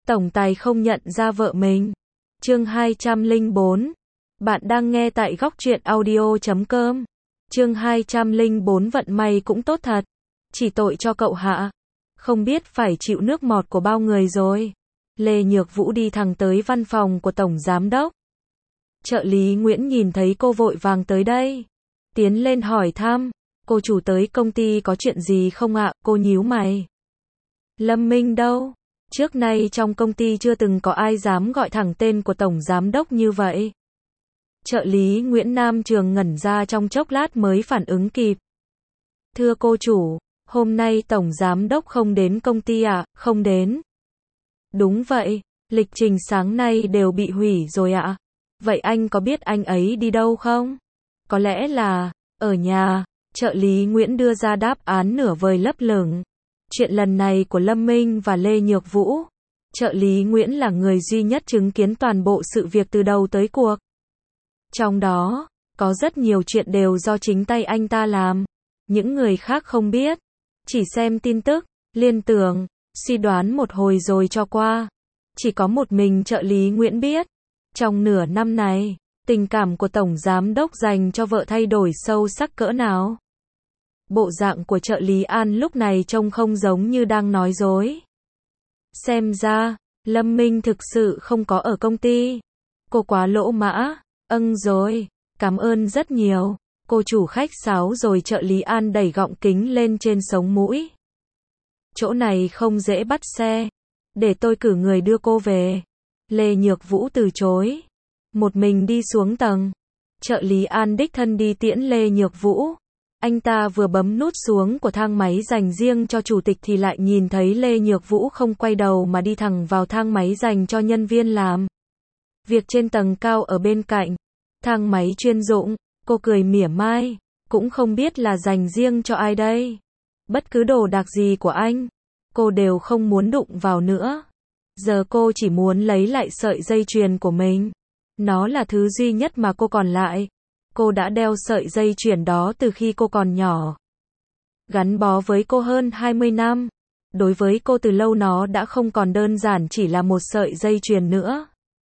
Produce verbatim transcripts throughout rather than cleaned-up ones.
Tổng tài không nhận ra vợ mình. Chương hai trăm lẻ bốn. Bạn đang nghe tại góc truyện audio chấm com. Chương hai trăm lẻ bốn. Vận may cũng tốt thật. Chỉ tội cho cậu hạ. Không biết phải chịu nước mọt của bao người rồi. Lê Nhược Vũ đi thẳng tới văn phòng của Tổng Giám Đốc. Trợ lý Nguyễn nhìn thấy cô vội vàng tới đây. Tiến lên hỏi thăm. Cô chủ tới công ty có chuyện gì không ạ? Cô nhíu mày. Lâm Minh đâu? Trước nay trong công ty chưa từng có ai dám gọi thẳng tên của Tổng Giám Đốc như vậy. Trợ lý Nguyễn Nam Trường ngẩn ra trong chốc lát mới phản ứng kịp. Thưa cô chủ, hôm nay Tổng Giám Đốc không đến công ty ạ? À? Không đến. Đúng vậy, lịch trình sáng nay đều bị hủy rồi ạ. À? Vậy anh có biết anh ấy đi đâu không? Có lẽ là ở nhà. Trợ lý Nguyễn đưa ra đáp án nửa vời lấp lửng. Chuyện lần này của Lâm Minh và Lê Nhược Vũ, trợ lý Nguyễn là người duy nhất chứng kiến toàn bộ sự việc từ đầu tới cuộc. Trong đó, có rất nhiều chuyện đều do chính tay anh ta làm. Những người khác không biết. Chỉ xem tin tức, liên tưởng, suy đoán một hồi rồi cho qua. Chỉ có một mình trợ lý Nguyễn biết. Trong nửa năm này, tình cảm của Tổng Giám Đốc dành cho vợ thay đổi sâu sắc cỡ nào. Bộ dạng của trợ lý An lúc này trông không giống như đang nói dối. Xem ra, Lâm Minh thực sự không có ở công ty. Cô quá lỗ mã. Âng rồi, cảm ơn rất nhiều. Cô chủ khách sáo rồi trợ lý An đẩy gọng kính lên trên sống mũi. Chỗ này không dễ bắt xe. Để tôi cử người đưa cô về. Lê Nhược Vũ từ chối. Một mình đi xuống tầng. Trợ lý An đích thân đi tiễn Lê Nhược Vũ. Anh ta vừa bấm nút xuống của thang máy dành riêng cho chủ tịch thì lại nhìn thấy Lê Nhược Vũ không quay đầu mà đi thẳng vào thang máy dành cho nhân viên làm việc trên tầng cao ở bên cạnh. Thang máy chuyên dụng, cô cười mỉa mai, cũng không biết là dành riêng cho ai đây. Bất cứ đồ đạc gì của anh, cô đều không muốn đụng vào nữa. Giờ cô chỉ muốn lấy lại sợi dây chuyền của mình. Nó là thứ duy nhất mà cô còn lại. Cô đã đeo sợi dây chuyền đó từ khi cô còn nhỏ. Gắn bó với cô hơn hai mươi năm. Đối với cô từ lâu nó đã không còn đơn giản chỉ là một sợi dây chuyền nữa.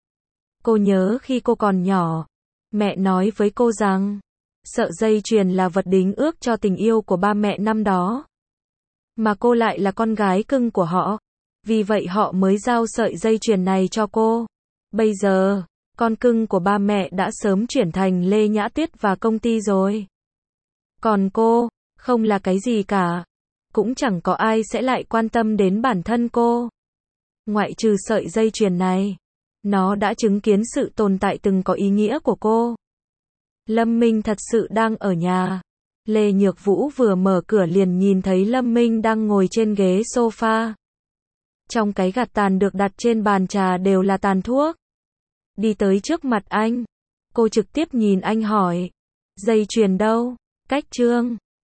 Cô nhớ khi cô còn nhỏ, mẹ nói với cô rằng, sợi dây chuyền là vật đính ước cho tình yêu của ba mẹ năm đó. Mà cô lại là con gái cưng của họ. Vì vậy họ mới giao sợi dây chuyền này cho cô. Bây giờ, con cưng của ba mẹ đã sớm chuyển thành Lê Nhã Tuyết và công ty rồi. Còn cô, không là cái gì cả. Cũng chẳng có ai sẽ lại quan tâm đến bản thân cô. Ngoại trừ sợi dây chuyền này. Nó đã chứng kiến sự tồn tại từng có ý nghĩa của cô. Lâm Minh thật sự đang ở nhà. Lê Nhược Vũ vừa mở cửa liền nhìn thấy Lâm Minh đang ngồi trên ghế sofa. Trong cái gạt tàn được đặt trên bàn trà đều là tàn thuốc. Đi tới trước mặt anh. Cô trực tiếp nhìn anh hỏi. Dây chuyền đâu? Cách trương.